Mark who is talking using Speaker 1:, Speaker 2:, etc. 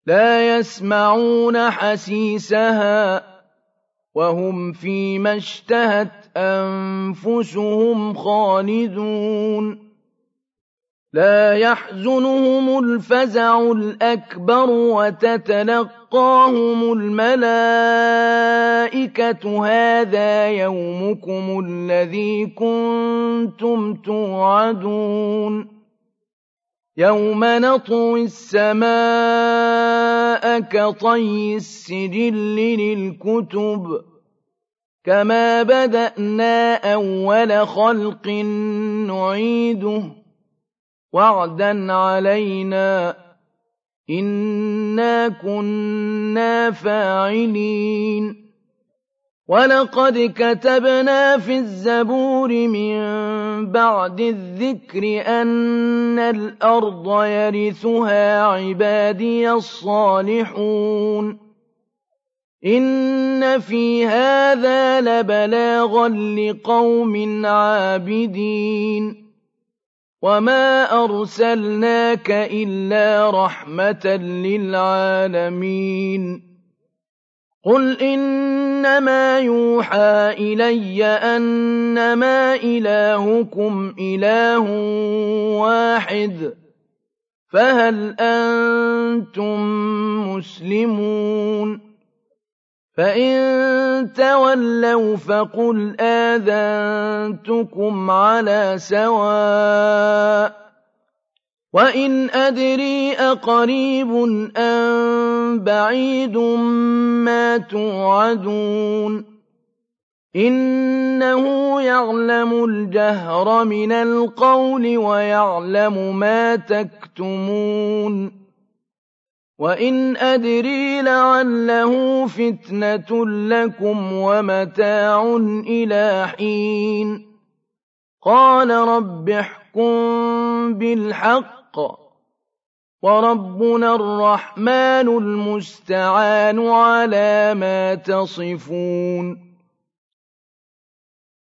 Speaker 1: لَا يَسْمَعُونَ حَسِيسَهَا وَهُمْ فِيمَا اشْتَهَتْ أَنفُسُهُمْ خَالِدُونَ لَا يَحْزُنُهُمُ الْفَزَعُ الْأَكْبَرُ وَتَتَلَقَّاهُمُ الْمَلَائِكَةُ هَٰذَا يَوْمُكُمُ الَّذِي كُنتُمْ تُوعَدُونَ يَوْمَ نَطْوِي السَّمَاءَ كَطَيِّ السِّجِلِّ لِلْكُتُبِ كَمَا بَدَأْنَا أَوَّلَ خَلْقٍ نُّعِيدُهُ وَعْدًا عَلَيْنَا ۚ إِنَّا كُنَّا فَاعِلِينَ وَلَقَدْ كَتَبْنَا فِي الزَّبُورِ مِن بَعْدِ الذِّكْرِ أَنَّ الْأَرْضَ يَرِثُهَا عِبَادِيَ الصَّالِحُونَ إِنَّ فِي هَٰذَا لَبَلَاغًا لِّقَوْمٍ عَابِدِينَ وَمَا أَرْسَلْنَاكَ إِلَّا رَحْمَةً لِّلْعَالَمِينَ قُلْ إِنَّمَا يُوحَىٰ إِلَيَّ أَنَّمَا إِلَٰهُكُمْ إِلَٰهٌ وَاحِدٌ فَهَلْ أَنتُم مُّسْلِمُونَ فَإِن تَوَلَّوْا فَقُلْ آذَنتُكُمْ عَلَىٰ سَوَاءٍ وَإِنْ أَدْرِي أَقَرِيبٌ أَم بَعِيدٌ مَّا تُوعَدُونَ إِنَّهُ يَعْلَمُ الْجَهْرَ مِنَ الْقَوْلِ وَيَعْلَمُ مَا تَكْتُمُونَ وَإِنْ أَدْرِي لَعَلَّهُ فِتْنَةٌ لَّكُمْ وَمَتَاعٌ إِلَىٰ حِينٍ قَالَ رَبِّ احْكُم بِالْحَقِّ وَرَبُّنَا الرَّحْمَٰنُ الْمُسْتَعَانُ عَلَىٰ مَا تَصِفُونَ